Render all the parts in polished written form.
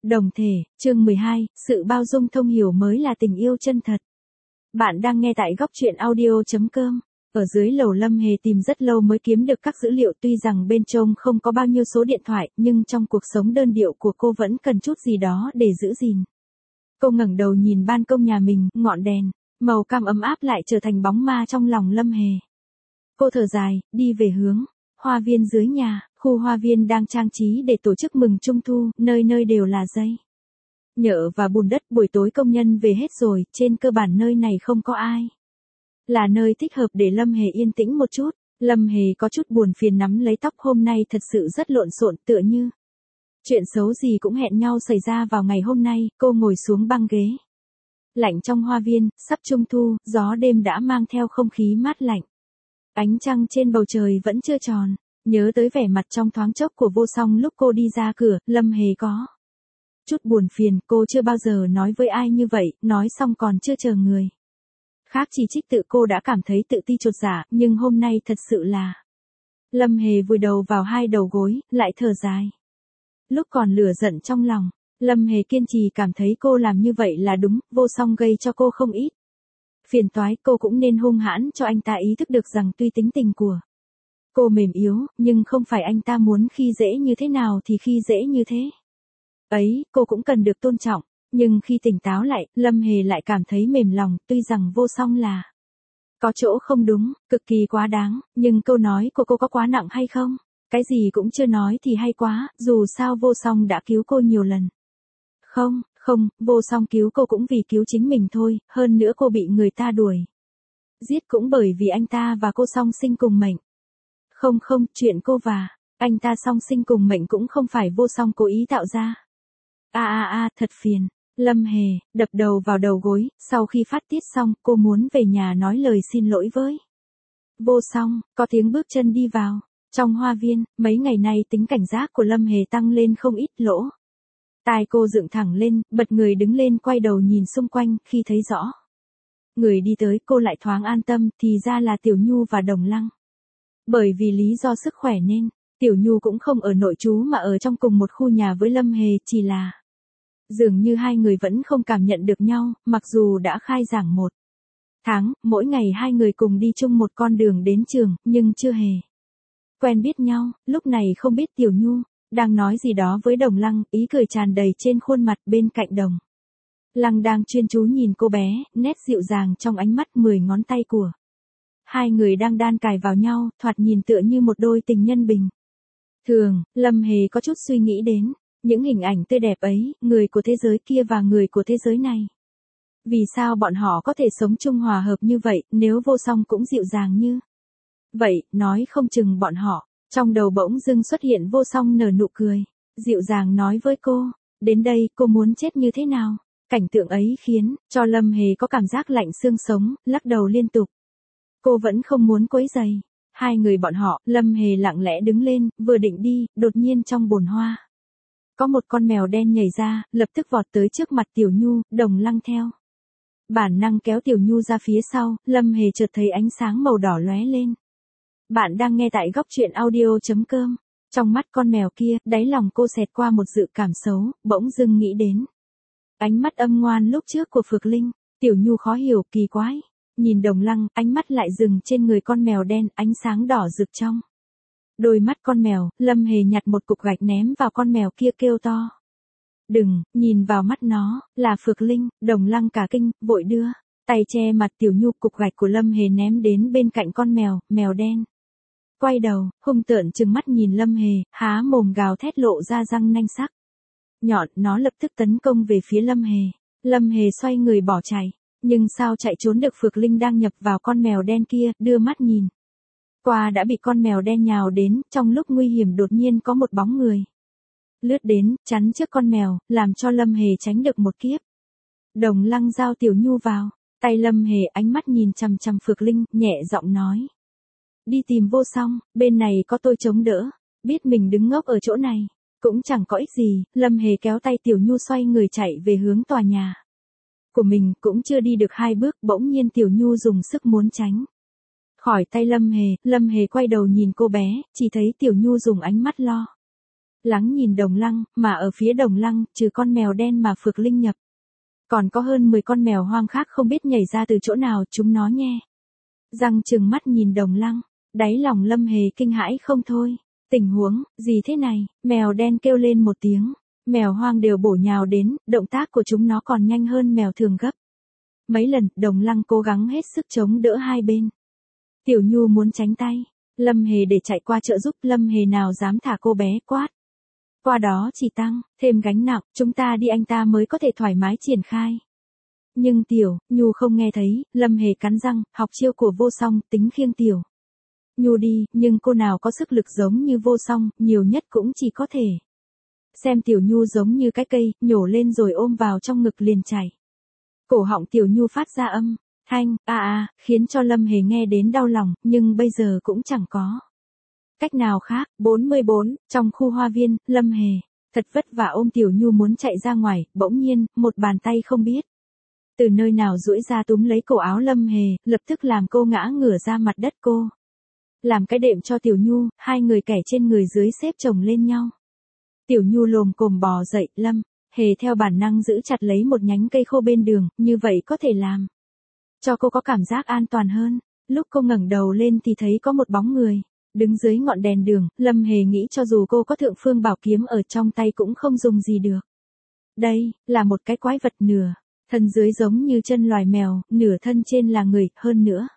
Đồng thể, chương 12, sự bao dung thông hiểu mới là tình yêu chân thật. Bạn đang nghe tại góc truyện audio.com. Ở dưới lầu Lâm Hề tìm rất lâu mới kiếm được các dữ liệu, tuy rằng bên trong không có bao nhiêu số điện thoại, nhưng trong cuộc sống đơn điệu của cô vẫn cần chút gì đó để giữ gìn. Cô ngẩng đầu nhìn ban công nhà mình, ngọn đèn, màu cam ấm áp lại trở thành bóng ma trong lòng Lâm Hề. Cô thở dài, đi về hướng hoa viên dưới nhà. Khu hoa viên đang trang trí để tổ chức mừng Trung thu, nơi nơi đều là dây nhựa và bùn đất. Buổi tối công nhân về hết rồi, trên cơ bản nơi này không có ai. Là nơi thích hợp để Lâm Hề yên tĩnh một chút. Lâm Hề có chút buồn phiền nắm lấy tóc, hôm nay thật sự rất lộn xộn, tựa như chuyện xấu gì cũng hẹn nhau xảy ra vào ngày hôm nay. Cô ngồi xuống băng ghế lạnh trong hoa viên, sắp Trung thu, gió đêm đã mang theo không khí mát lạnh. Ánh trăng trên bầu trời vẫn chưa tròn. Nhớ tới vẻ mặt trong thoáng chốc của Vô Song lúc cô đi ra cửa, Lâm Hề có chút buồn phiền. Cô chưa bao giờ nói với ai như vậy, nói xong còn chưa chờ người khác chỉ trích tự cô đã cảm thấy tự ti chột dạ, nhưng hôm nay thật sự là. Lâm Hề vùi đầu vào hai đầu gối, lại thở dài. Lúc còn lửa giận trong lòng, Lâm Hề kiên trì cảm thấy cô làm như vậy là đúng. Vô Song gây cho cô không ít phiền toái, cô cũng nên hung hãn cho anh ta ý thức được rằng tuy tính tình của cô mềm yếu, nhưng không phải anh ta muốn khi dễ như thế nào thì khi dễ như thế. Ấy, cô cũng cần được tôn trọng, nhưng khi tỉnh táo lại, Lâm Hề lại cảm thấy mềm lòng, tuy rằng Vô Song là có chỗ không đúng, cực kỳ quá đáng, nhưng câu nói của cô có quá nặng hay không? Cái gì cũng chưa nói thì hay quá, dù sao Vô Song đã cứu cô nhiều lần. Không, Vô Song cứu cô cũng vì cứu chính mình thôi, hơn nữa cô bị người ta đuổi giết cũng bởi vì anh ta và cô song sinh cùng mệnh. Không, chuyện cô và anh ta song sinh cùng mệnh cũng không phải Vô Song cố ý tạo ra. Thật phiền. Lâm Hề đập đầu vào đầu gối, sau khi phát tiết xong, cô muốn về nhà nói lời xin lỗi với Vô Song. Có tiếng bước chân đi vào trong hoa viên. Mấy ngày nay tính cảnh giác của Lâm Hề tăng lên không ít, lỗ tai cô dựng thẳng lên, bật người đứng lên, quay đầu nhìn xung quanh. Khi thấy rõ người đi tới, cô lại thoáng an tâm, thì ra là Tiểu Nhu và Đồng Lăng. Bởi vì lý do sức khỏe nên Tiểu Nhu cũng không ở nội trú mà ở trong cùng một khu nhà với Lâm Hề, chỉ là dường như hai người vẫn không cảm nhận được nhau, mặc dù đã khai giảng 1 tháng, mỗi ngày hai người cùng đi chung một con đường đến trường, nhưng chưa hề quen biết nhau. Lúc này không biết Tiểu Nhu đang nói gì đó với Đồng Lăng, ý cười tràn đầy trên khuôn mặt. Bên cạnh Đồng Lăng đang chuyên chú nhìn cô bé, nét dịu dàng trong ánh mắt, 10 ngón tay của hai người đang đan cài vào nhau, thoạt nhìn tựa như một đôi tình nhân bình thường. Lâm Hề có chút suy nghĩ đến những hình ảnh tươi đẹp ấy, người của thế giới kia và người của thế giới này. Vì sao bọn họ có thể sống chung hòa hợp như vậy, nếu Vô Song cũng dịu dàng như vậy, nói không chừng bọn họ. Trong đầu bỗng dưng xuất hiện Vô Song nở nụ cười, dịu dàng nói với cô, đến đây cô muốn chết như thế nào? Cảnh tượng ấy khiến cho Lâm Hề có cảm giác lạnh xương sống, lắc đầu liên tục. Cô vẫn không muốn quấy rầy hai người bọn họ. Lâm Hề lặng lẽ đứng lên, vừa định đi, đột nhiên trong bồn hoa có một con mèo đen nhảy ra, lập tức vọt tới trước mặt Tiểu Nhu. Đồng Lăng theo bản năng kéo Tiểu Nhu ra phía sau. Lâm Hề chợt thấy ánh sáng màu đỏ lóe lên. Bạn đang nghe tại góc truyện audio.com. Trong mắt con mèo kia, đáy lòng cô xẹt qua một dự cảm xấu, bỗng dưng nghĩ đến ánh mắt âm ngoan lúc trước của Phược Linh. Tiểu Nhu khó hiểu, kỳ quái nhìn Đồng Lăng, ánh mắt lại dừng trên người con mèo đen, ánh sáng đỏ rực trong đôi mắt con mèo. Lâm Hề nhặt một cục gạch ném vào con mèo kia, kêu to, đừng, nhìn vào mắt nó, là Phược Linh. Đồng Lăng cả kinh, vội đưa tay che mặt Tiểu Nhu. Cục gạch của Lâm Hề ném đến bên cạnh con mèo, mèo đen quay đầu, hung tợn trừng mắt nhìn Lâm Hề, há mồm gào thét, lộ ra răng nanh sắc nhọn, nó lập tức tấn công về phía Lâm Hề. Lâm Hề xoay người bỏ chạy, nhưng sao chạy trốn được, Phược Linh đang nhập vào con mèo đen kia, đưa mắt nhìn qua đã bị con mèo đen nhào đến. Trong lúc nguy hiểm đột nhiên có một bóng người lướt đến, chắn trước con mèo, làm cho Lâm Hề tránh được một kiếp. Đồng Lăng giao Tiểu Nhu vào tay Lâm Hề, ánh mắt nhìn chằm chằm Phược Linh, nhẹ giọng nói, đi tìm Vô Song, bên này có tôi chống đỡ. Biết mình đứng ngốc ở chỗ này cũng chẳng có ích gì, Lâm Hề kéo tay Tiểu Nhu xoay người chạy về hướng tòa nhà của mình. Cũng chưa đi được 2 bước, bỗng nhiên Tiểu Nhu dùng sức muốn tránh khỏi tay Lâm Hề. Lâm Hề quay đầu nhìn cô bé, chỉ thấy Tiểu Nhu dùng ánh mắt lo Lắng nhìn Đồng Lăng, mà ở phía Đồng Lăng, trừ con mèo đen mà Phược Linh nhập. Còn có hơn 10 con mèo hoang khác không biết nhảy ra từ chỗ nào chúng nó nghe. Răng trừng mắt nhìn Đồng Lăng, đáy lòng Lâm Hề kinh hãi không thôi. Tình huống, gì thế này, mèo đen kêu lên một tiếng. Mèo hoang đều bổ nhào đến, động tác của chúng nó còn nhanh hơn mèo thường gấp. Mấy lần, Đồng Lăng cố gắng hết sức chống đỡ hai bên. Tiểu Nhu muốn tránh tay. Lâm Hề để chạy qua trợ giúp, Lâm Hề nào dám thả cô bé, quát. Qua đó chỉ tăng, thêm gánh nặng, chúng ta đi anh ta mới có thể thoải mái triển khai. Nhưng Tiểu Nhu không nghe thấy, Lâm Hề cắn răng, học chiêu của Vô Song, tính khiêng Tiểu Nhu đi, nhưng cô nào có sức lực giống như Vô Song, nhiều nhất cũng chỉ có thể. Xem Tiểu Nhu giống như cái cây, nhổ lên rồi ôm vào trong ngực liền chảy. Cổ họng Tiểu Nhu phát ra âm thanh, khiến cho Lâm Hề nghe đến đau lòng, nhưng bây giờ cũng chẳng có cách nào khác. 44, trong khu hoa viên, Lâm Hề thật vất vả ôm Tiểu Nhu muốn chạy ra ngoài, bỗng nhiên, một bàn tay không biết từ nơi nào duỗi ra túm lấy cổ áo Lâm Hề, lập tức làm cô ngã ngửa ra mặt đất cô. Làm cái đệm cho Tiểu Nhu, hai người kẻ trên người dưới xếp chồng lên nhau. Tiểu Nhu lồm cồm bò dậy, Lâm Hề theo bản năng giữ chặt lấy một nhánh cây khô bên đường, như vậy có thể làm cho cô có cảm giác an toàn hơn. Lúc cô ngẩng đầu lên thì thấy có một bóng người đứng dưới ngọn đèn đường, Lâm Hề nghĩ cho dù cô có thượng phương bảo kiếm ở trong tay cũng không dùng gì được. Đây là một cái quái vật nửa thân dưới giống như chân loài mèo, nửa thân trên là người, hơn nữa.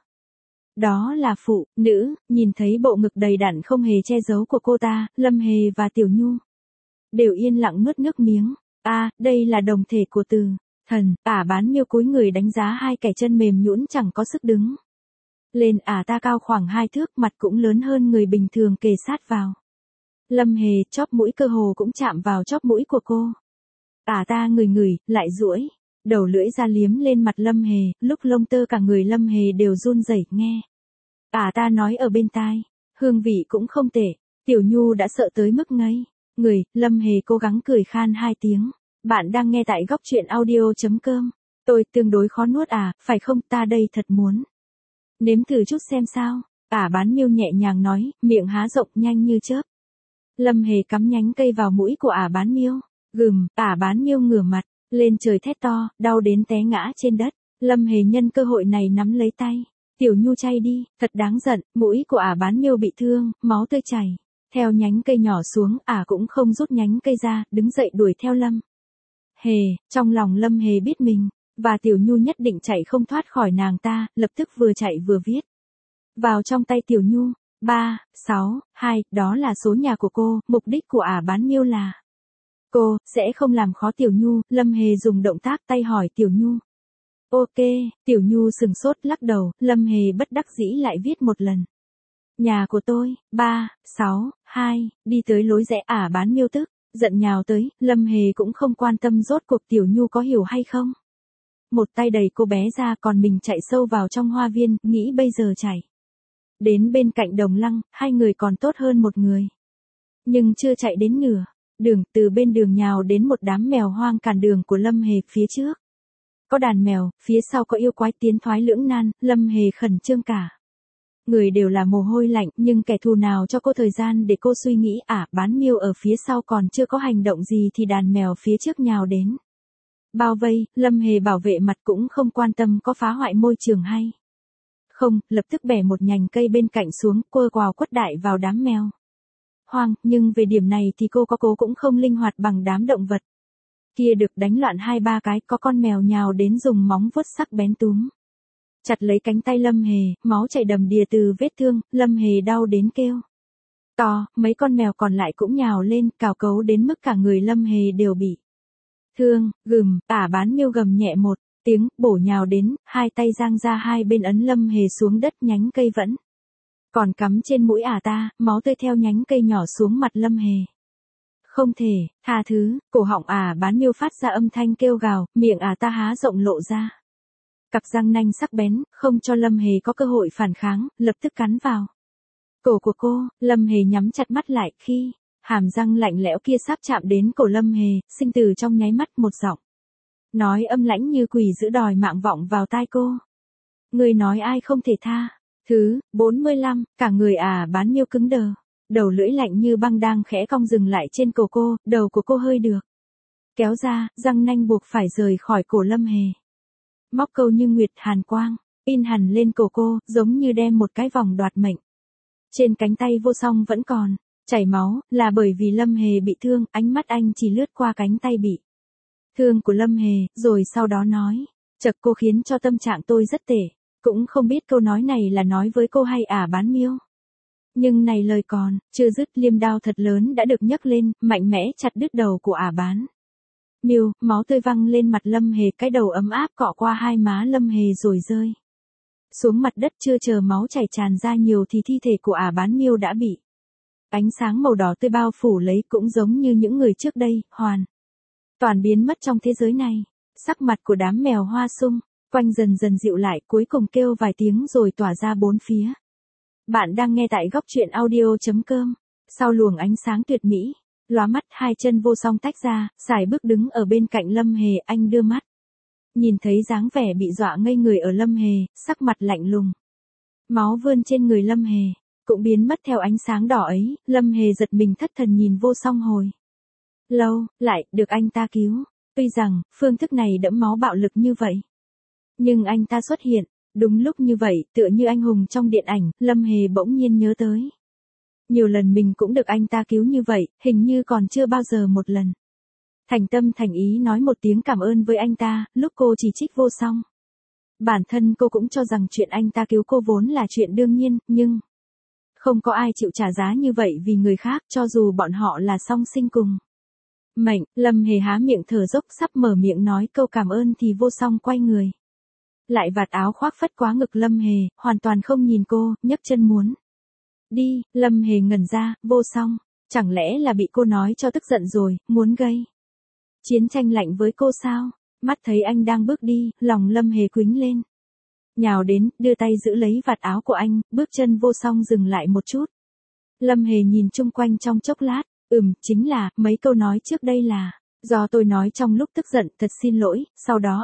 Đó là phụ nữ, nhìn thấy bộ ngực đầy đặn không hề che giấu của cô ta, Lâm Hề và Tiểu Nhu đều yên lặng nuốt nước miếng. Đây là đồng thể của từ thần. Bán miêu cúi người đánh giá hai kẻ chân mềm nhũn chẳng có sức đứng lên. Ta cao khoảng 2 thước, mặt cũng lớn hơn người bình thường, kề sát vào Lâm Hề, chóp mũi cơ hồ cũng chạm vào chóp mũi của cô. Ta ngửi, lại duỗi đầu lưỡi ra liếm lên mặt Lâm Hề, lúc lông tơ cả người Lâm Hề đều run rẩy nghe. Ta nói ở bên tai, hương vị cũng không tệ. Tiểu Nhu đã sợ tới mức ngây người, Lâm Hề cố gắng cười khan 2 tiếng. Bạn đang nghe tại góc truyện audio.com. Tôi tương đối khó nuốt phải không, ta đây thật muốn nếm thử chút xem sao. Bán miêu nhẹ nhàng nói, miệng há rộng nhanh như chớp. Lâm Hề cắm nhánh cây vào mũi của bán miêu. Gừm, bán miêu ngửa mặt lên trời thét to, đau đến té ngã trên đất. Lâm Hề nhân cơ hội này nắm lấy tay. Tiểu Nhu chay đi, thật đáng giận, mũi của bán miêu bị thương, máu tươi chảy theo nhánh cây nhỏ xuống, cũng không rút nhánh cây ra, đứng dậy đuổi theo Lâm Hề. Trong lòng Lâm Hề biết mình và Tiểu Nhu nhất định chạy không thoát khỏi nàng ta, lập tức vừa chạy vừa viết vào trong tay Tiểu Nhu. 362, đó là số nhà của cô, mục đích của bán miêu là cô sẽ không làm khó Tiểu Nhu. Lâm Hề dùng động tác tay hỏi Tiểu Nhu. Ok, Tiểu Nhu sừng sốt lắc đầu, Lâm Hề bất đắc dĩ lại viết một lần. Nhà của tôi, 362, đi tới lối rẽ. Bán miêu tức giận nhào tới, Lâm Hề cũng không quan tâm rốt cuộc Tiểu Nhu có hiểu hay không. Một tay đẩy cô bé ra, còn mình chạy sâu vào trong hoa viên, nghĩ bây giờ chạy đến bên cạnh Đồng Lăng, hai người còn tốt hơn một người. Nhưng chưa chạy đến nửa đường, từ bên đường nhào đến một đám mèo hoang cản đường của Lâm Hề. Phía trước có đàn mèo, phía sau có yêu quái tiến thoái lưỡng nan, Lâm Hề khẩn trương cả người đều là mồ hôi lạnh, nhưng kẻ thù nào cho cô thời gian để cô suy nghĩ. Bán miêu ở phía sau còn chưa có hành động gì thì đàn mèo phía trước nhào đến bao vây. Lâm Hề bảo vệ mặt cũng không quan tâm có phá hoại môi trường hay không, lập tức bẻ một nhành cây bên cạnh xuống, quơ quào quất đại vào đám mèo hoang. Nhưng về điểm này thì cô có cố cũng không linh hoạt bằng đám động vật kia được, đánh loạn 2-3 cái, có con mèo nhào đến dùng móng vuốt sắc bén túm chặt lấy cánh tay Lâm Hề, máu chảy đầm đìa từ vết thương, Lâm Hề đau đến kêu to. Mấy con mèo còn lại cũng nhào lên, cào cấu đến mức cả người Lâm Hề đều bị thương. Gừm, bán miêu gầm nhẹ một tiếng, bổ nhào đến, hai tay giang ra hai bên ấn Lâm Hề xuống đất, nhánh cây vẫn còn cắm trên mũi ta, máu tươi theo nhánh cây nhỏ xuống mặt Lâm Hề. Không thể tha thứ, cổ họng bán miêu phát ra âm thanh kêu gào, miệng ta há rộng lộ ra cặp răng nanh sắc bén, không cho Lâm Hề có cơ hội phản kháng, lập tức cắn vào cổ của cô. Lâm Hề nhắm chặt mắt lại, khi hàm răng lạnh lẽo kia sắp chạm đến cổ Lâm Hề, sinh từ trong nháy mắt một giọng nói âm lãnh như quỷ dữ đòi mạng vọng vào tai cô. Người nói ai không thể tha thứ. 45, cả người bán miêu cứng đờ. đầu lưỡi lạnh như băng đang khẽ cong dừng lại trên cổ cô, đầu của cô hơi được kéo ra, răng nanh buộc phải rời khỏi cổ Lâm Hề. Móc câu như nguyệt hàn quang, in hẳn lên cổ cô, giống như đem một cái vòng đoạt mệnh. Trên cánh tay Vô Song vẫn còn chảy máu, là bởi vì Lâm Hề bị thương, ánh mắt anh chỉ lướt qua cánh tay bị thương của Lâm Hề, rồi sau đó nói, chật cô khiến cho tâm trạng tôi rất tệ, cũng không biết câu nói này là nói với cô hay Bán Miêu. Nhưng này lời còn chưa dứt, liêm đao thật lớn đã được nhấc lên, mạnh mẽ chặt đứt đầu của Bán Miêu, máu tươi văng lên mặt Lâm Hề, cái đầu ấm áp cọ qua hai má Lâm Hề rồi rơi xuống mặt đất. Chưa chờ máu chảy tràn ra nhiều thì thi thể của Bán Miêu đã bị ánh sáng màu đỏ tươi bao phủ lấy, cũng giống như những người trước đây, hoàn toàn biến mất trong thế giới này. Sắc mặt của đám mèo hoa sung quanh dần dần dịu lại, cuối cùng kêu vài tiếng rồi tỏa ra bốn phía. Bạn đang nghe tại góc truyện audio.com. Sau luồng ánh sáng tuyệt mỹ, lóa mắt, hai chân Vô Song tách ra, sải bước đứng ở bên cạnh Lâm Hề. Anh đưa mắt nhìn thấy dáng vẻ bị dọa ngây người ở Lâm Hề, sắc mặt lạnh lùng. Máu vươn trên người Lâm Hề cũng biến mất theo ánh sáng đỏ ấy. Lâm Hề giật mình thất thần nhìn Vô Song hồi lâu, lại được anh ta cứu. Tuy rằng phương thức này đẫm máu bạo lực như vậy, nhưng anh ta xuất hiện đúng lúc như vậy, tựa như anh hùng trong điện ảnh. Lâm Hề bỗng nhiên nhớ tới nhiều lần mình cũng được anh ta cứu như vậy, hình như còn chưa bao giờ một lần thành tâm thành ý nói một tiếng cảm ơn với anh ta. Lúc cô chỉ trích Vô Song, bản thân cô cũng cho rằng chuyện anh ta cứu cô vốn là chuyện đương nhiên, nhưng không có ai chịu trả giá như vậy vì người khác, cho dù bọn họ là song sinh cùng mệnh. Lâm Hề há miệng thở dốc, sắp mở miệng nói câu cảm ơn thì Vô Song quay người lại vạt áo khoác phất quá ngực Lâm Hề, hoàn toàn không nhìn cô, nhấc chân muốn đi. Lâm Hề ngẩn ra, Vô Song, chẳng lẽ là bị cô nói cho tức giận rồi, muốn gây chiến tranh lạnh với cô sao? Mắt thấy anh đang bước đi, lòng Lâm Hề quĩnh lên, nhào đến, đưa tay giữ lấy vạt áo của anh, bước chân Vô Song dừng lại một chút. Lâm Hề nhìn chung quanh trong chốc lát, chính là, mấy câu nói trước đây là do tôi nói trong lúc tức giận, thật xin lỗi. Sau đó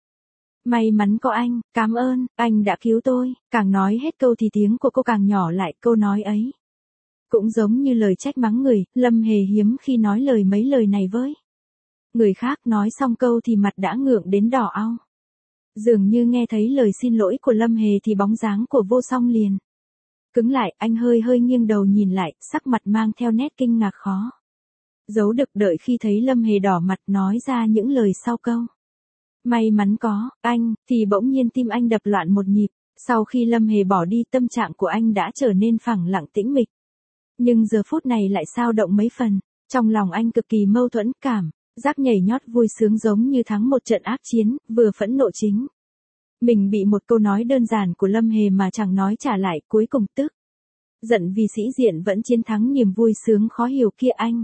may mắn có anh, cảm ơn, anh đã cứu tôi. Càng nói hết câu thì tiếng của cô càng nhỏ lại, câu nói ấy cũng giống như lời trách mắng người. Lâm Hề hiếm khi nói mấy lời này với người khác, nói xong câu thì mặt đã ngượng đến đỏ au. Dường như nghe thấy lời xin lỗi của Lâm Hề thì bóng dáng của Vô Song liền cứng lại, anh hơi nghiêng đầu nhìn lại, sắc mặt mang theo nét kinh ngạc khó giấu được. Đợi khi thấy Lâm Hề đỏ mặt nói ra những lời sau câu may mắn có anh, thì bỗng nhiên tim anh đập loạn một nhịp. Sau khi Lâm Hề bỏ đi, tâm trạng của anh đã trở nên phẳng lặng tĩnh mịch. Nhưng giờ phút này lại dao động mấy phần. Trong lòng anh cực kỳ mâu thuẫn, cảm giác nhảy nhót vui sướng giống như thắng một trận ác chiến, vừa phẫn nộ chính mình bị một câu nói đơn giản của Lâm Hề mà chẳng nói trả lại, cuối cùng tức giận vì sĩ diện vẫn chiến thắng niềm vui sướng khó hiểu kia. Anh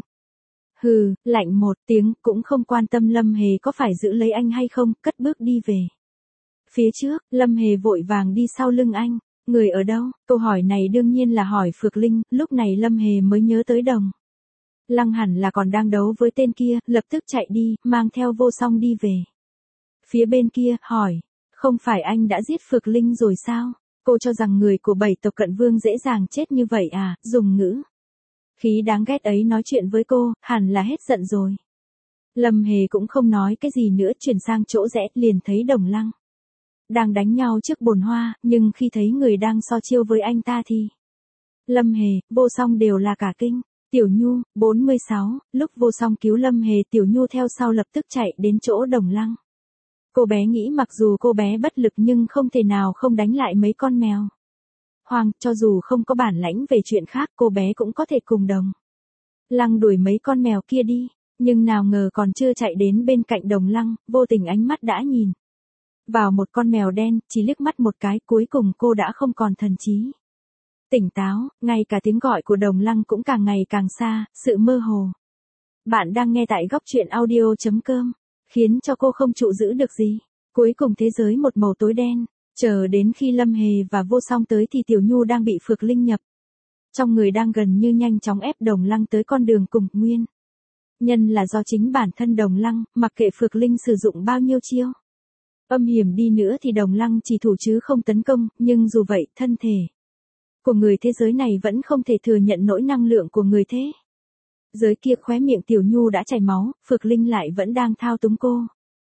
lạnh một tiếng, cũng không quan tâm Lâm Hề có phải giữ lấy anh hay không, cất bước đi về phía trước. Lâm Hề vội vàng đi sau lưng anh. Người ở đâu? Câu hỏi này đương nhiên là hỏi Phược Linh. Lúc này Lâm Hề mới nhớ tới Đồng Lăng hẳn là còn đang đấu với tên kia, lập tức chạy đi, mang theo Vô Song đi về phía bên kia, hỏi, không phải anh đã giết Phược Linh rồi sao? Cô cho rằng người của 7 tộc Cận Vương dễ dàng chết như vậy à? Dùng ngữ khí đáng ghét ấy nói chuyện với cô, hẳn là hết giận rồi. Lâm Hề cũng không nói cái gì nữa, chuyển sang chỗ rẽ, liền thấy Đồng Lăng đang đánh nhau trước bồn hoa, nhưng khi thấy người đang so chiêu với anh ta thì Lâm Hề, Vô Song đều là cả kinh. Tiểu Nhu, 46, lúc Vô Song cứu Lâm Hề, Tiểu Nhu theo sau lập tức chạy đến chỗ Đồng Lăng. Cô bé nghĩ mặc dù cô bé bất lực nhưng không thể nào không đánh lại mấy con mèo hoang, cho dù không có bản lãnh về chuyện khác, cô bé cũng có thể cùng Đồng Lăng đuổi mấy con mèo kia đi. Nhưng nào ngờ còn chưa chạy đến bên cạnh Đồng Lăng, vô tình ánh mắt đã nhìn vào một con mèo đen, chỉ liếc mắt một cái, cuối cùng cô đã không còn thần trí tỉnh táo, ngay cả tiếng gọi của Đồng Lăng cũng càng ngày càng xa, sự mơ hồ. Bạn đang nghe tại góc truyện audio.com, khiến cho cô không trụ giữ được gì. Cuối cùng thế giới một màu tối đen, chờ đến khi Lâm Hề và Vô Song tới thì Tiểu Nhu đang bị Phược Linh nhập trong người, đang gần như nhanh chóng ép Đồng Lăng tới con đường cùng. Nguyên nhân là do chính bản thân Đồng Lăng, mặc kệ Phược Linh sử dụng bao nhiêu chiêu âm hiểm đi nữa thì Đồng Lăng chỉ thủ chứ không tấn công, nhưng dù vậy, thân thể của người thế giới này vẫn không thể thừa nhận nỗi năng lượng của người thế giới kia. Khóe miệng Tiểu Nhu đã chảy máu, Phược Linh lại vẫn đang thao túng cô.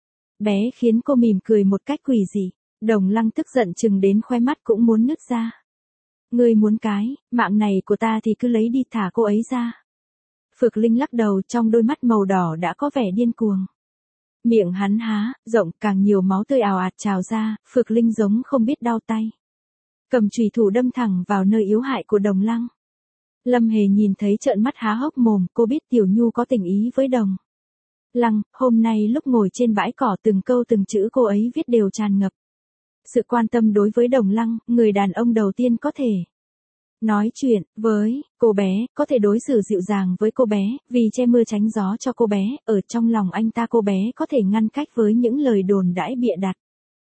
Bé khiến cô mỉm cười một cách quỷ dị. Đồng Lăng tức giận chừng đến khóe mắt cũng muốn nứt ra. Ngươi muốn cái mạng này của ta thì cứ lấy đi, thả cô ấy ra. Phược Linh lắc đầu, trong đôi mắt màu đỏ đã có vẻ điên cuồng. Miệng hắn há rộng, càng nhiều máu tươi ào ạt trào ra. Phược Linh giống không biết đau tay, cầm chùy thủ đâm thẳng vào nơi yếu hại của Đồng Lăng. Lâm Hề nhìn thấy trợn mắt há hốc mồm, cô biết Tiểu Nhu có tình ý với Đồng Lăng. Hôm nay lúc ngồi trên bãi cỏ, từng câu từng chữ cô ấy viết đều tràn ngập sự quan tâm đối với Đồng Lăng, người đàn ông đầu tiên có thể nói chuyện với cô bé, có thể đối xử dịu dàng với cô bé, vì che mưa tránh gió cho cô bé. Ở trong lòng anh ta, cô bé có thể ngăn cách với những lời đồn đãi bịa đặt.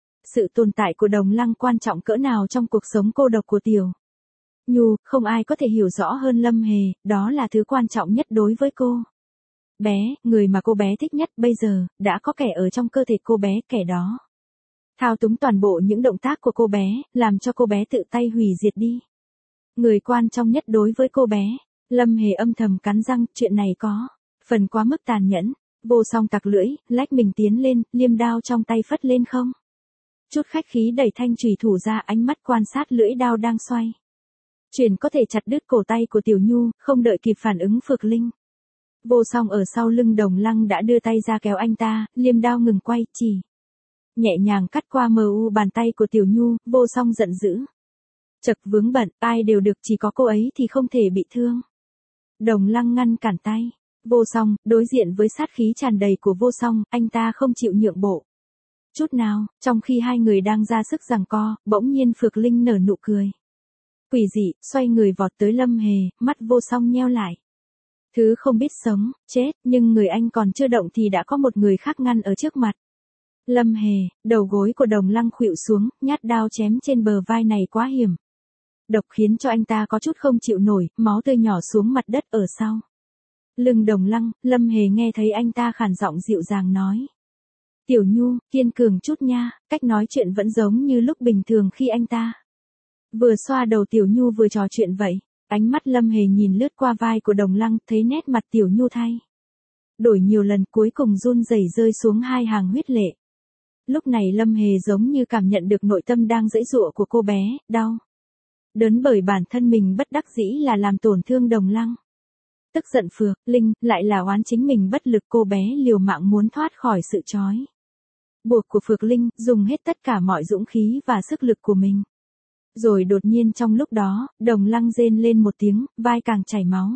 Sự tồn tại của Đồng Lăng quan trọng cỡ nào trong cuộc sống cô độc của Tiểu Nhu, không ai có thể hiểu rõ hơn Lâm Hề, đó là thứ quan trọng nhất đối với cô. Bé, người mà cô bé thích nhất bây giờ, đã có kẻ ở trong cơ thể cô bé, kẻ đó thao túng toàn bộ những động tác của cô bé, làm cho cô bé tự tay hủy diệt đi người quan trọng nhất đối với cô bé. Lâm Hề âm thầm cắn răng, chuyện này có phần quá mức tàn nhẫn. Vô Song tặc lưỡi, lách mình tiến lên, liêm đao trong tay phất lên không chút khách khí đẩy thanh chùy thủ ra, ánh mắt quan sát lưỡi đao đang xoay chuyển có thể chặt đứt cổ tay của Tiểu Nhu. Không đợi kịp phản ứng Phược Linh, Vô Song ở sau lưng Đồng Lăng đã đưa tay ra kéo anh ta. Liêm đao ngừng quay, chỉ nhẹ nhàng cắt qua mờ u bàn tay của Tiểu Nhu. Vô Song giận dữ, chật, vướng bận, ai đều được, chỉ có cô ấy thì không thể bị thương. Đồng Lăng ngăn cản tay Vô Song, đối diện với sát khí tràn đầy của Vô Song, anh ta không chịu nhượng bộ chút nào. Trong khi hai người đang ra sức giằng co, bỗng nhiên Phược Linh nở nụ cười quỷ dị, xoay người vọt tới Lâm Hề. Mắt Vô Song nheo lại. Thứ không biết sống, chết, nhưng người anh còn chưa động thì đã có một người khác ngăn ở trước mặt Lâm Hề. Đầu gối của Đồng Lăng khuỵu xuống, nhát đao chém trên bờ vai này quá hiểm độc, khiến cho anh ta có chút không chịu nổi, máu tươi nhỏ xuống mặt đất ở sau lưng Đồng Lăng. Lâm Hề nghe thấy anh ta khàn giọng dịu dàng nói: Tiểu Nhu, kiên cường chút nha. Cách nói chuyện vẫn giống như lúc bình thường khi anh ta vừa xoa đầu Tiểu Nhu vừa trò chuyện vậy. Ánh mắt Lâm Hề nhìn lướt qua vai của Đồng Lăng, thấy nét mặt Tiểu Nhu thay đổi nhiều lần, cuối cùng run rẩy rơi xuống hai hàng huyết lệ. Lúc này Lâm Hề giống như cảm nhận được nội tâm đang giãy giụa của cô bé, đau đớn bởi bản thân mình bất đắc dĩ là làm tổn thương Đồng Lăng. Tức giận Phược Linh, lại là oán chính mình bất lực. Cô bé liều mạng muốn thoát khỏi sự trói buộc của Phược Linh, dùng hết tất cả mọi dũng khí và sức lực của mình. Rồi đột nhiên trong lúc đó, Đồng Lăng rên lên một tiếng, vai càng chảy máu.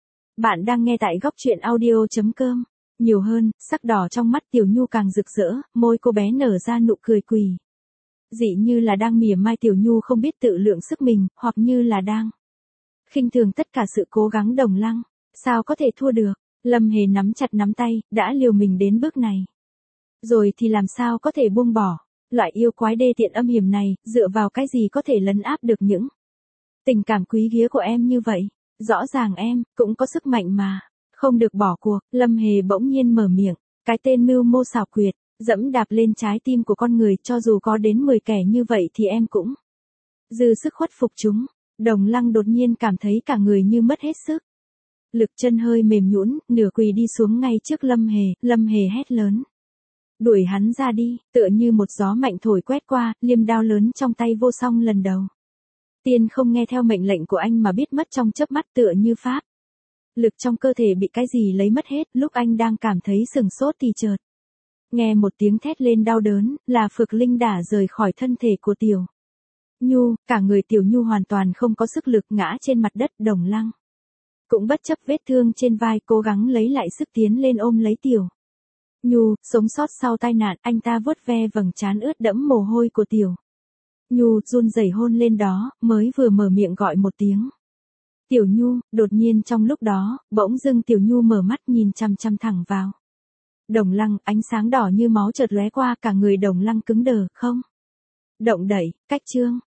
Bạn đang nghe tại góc truyện audio.com. Nhiều hơn, sắc đỏ trong mắt Tiểu Nhu càng rực rỡ, môi cô bé nở ra nụ cười quỷ dị, như là đang mỉa mai Tiểu Nhu không biết tự lượng sức mình, hoặc như là đang khinh thường tất cả sự cố gắng Đồng Lăng. Sao có thể thua được? Lâm Hề nắm chặt nắm tay, đã liều mình đến bước này rồi thì làm sao có thể buông bỏ. Loại yêu quái đê tiện âm hiểm này, dựa vào cái gì có thể lấn áp được những tình cảm quý hiếm của em như vậy? Rõ ràng em cũng có sức mạnh mà. Không được bỏ cuộc. Lâm Hề bỗng nhiên mở miệng. Cái tên mưu mô xảo quyệt, dẫm đạp lên trái tim của con người, cho dù có đến 10 kẻ như vậy thì em cũng dư sức khuất phục chúng. Đồng Lăng đột nhiên cảm thấy cả người như mất hết sức lực, chân hơi mềm nhũn, nửa quỳ đi xuống ngay trước Lâm Hề. Lâm Hề hét lớn: đuổi hắn ra đi. Tựa như một gió mạnh thổi quét qua, liêm đao lớn trong tay Vô Song lần đầu tiên không nghe theo mệnh lệnh của anh mà biết mất trong chớp mắt, tựa như pháp lực trong cơ thể bị cái gì lấy mất hết. Lúc anh đang cảm thấy sừng sốt thì chợt nghe một tiếng thét lên đau đớn, là Phược Linh đã rời khỏi thân thể của Tiểu Nhu. Cả người Tiểu Nhu hoàn toàn không có sức lực, ngã trên mặt đất. Đồng Lăng cũng bất chấp vết thương trên vai, cố gắng lấy lại sức tiến lên ôm lấy Tiểu Nhu. Sống sót sau tai nạn, anh ta vuốt ve vầng trán ướt đẫm mồ hôi của Tiểu Nhu, run rẩy hôn lên đó, mới vừa mở miệng gọi một tiếng Tiểu Nhu. Đột nhiên trong lúc đó, bỗng dưng Tiểu Nhu mở mắt nhìn chằm chằm thẳng vào Đồng Lăng. Ánh sáng đỏ như máu chợt lóe qua, cả người Đồng Lăng cứng đờ, không động đậy. Cách chương